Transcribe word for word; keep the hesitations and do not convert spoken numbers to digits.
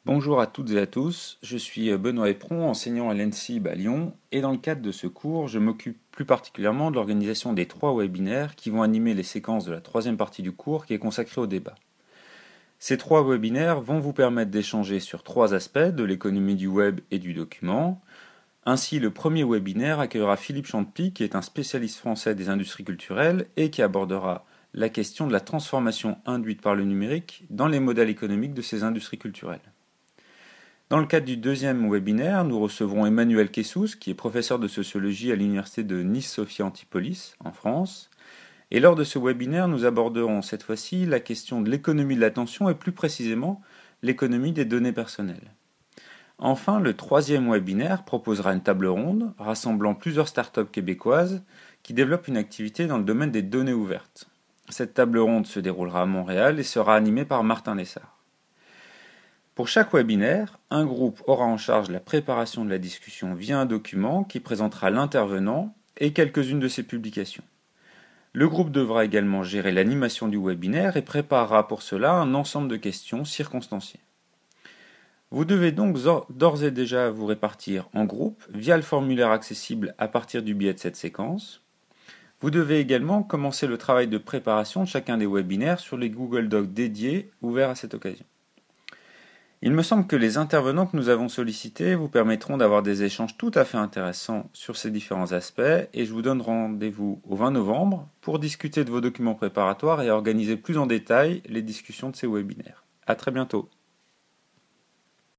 Bonjour à toutes et à tous, je suis Benoît Éperon, enseignant à l'E N S I B à Lyon, et dans le cadre de ce cours, je m'occupe plus particulièrement de l'organisation des trois webinaires qui vont animer les séquences de la troisième partie du cours qui est consacrée au débat. Ces trois webinaires vont vous permettre d'échanger sur trois aspects de l'économie du web et du document. Ainsi, le premier webinaire accueillera Philippe Chantepie, qui est un spécialiste français des industries culturelles et qui abordera la question de la transformation induite par le numérique dans les modèles économiques de ces industries culturelles. Dans le cadre du deuxième webinaire, nous recevrons Emmanuel Kessous, qui est professeur de sociologie à l'université de Nice-Sophia Antipolis, en France. Et lors de ce webinaire, nous aborderons cette fois-ci la question de l'économie de l'attention et plus précisément l'économie des données personnelles. Enfin, le troisième webinaire proposera une table ronde rassemblant plusieurs startups québécoises qui développent une activité dans le domaine des données ouvertes. Cette table ronde se déroulera à Montréal et sera animée par Martin Lessard. Pour chaque webinaire, un groupe aura en charge la préparation de la discussion via un document qui présentera l'intervenant et quelques-unes de ses publications. Le groupe devra également gérer l'animation du webinaire et préparera pour cela un ensemble de questions circonstanciées. Vous devez donc d'ores et déjà vous répartir en groupe via le formulaire accessible à partir du biais de cette séquence. Vous devez également commencer le travail de préparation de chacun des webinaires sur les Google Docs dédiés ouverts à cette occasion. Il me semble que les intervenants que nous avons sollicités vous permettront d'avoir des échanges tout à fait intéressants sur ces différents aspects et je vous donne rendez-vous au vingt novembre pour discuter de vos documents préparatoires et organiser plus en détail les discussions de ces webinaires. À très bientôt.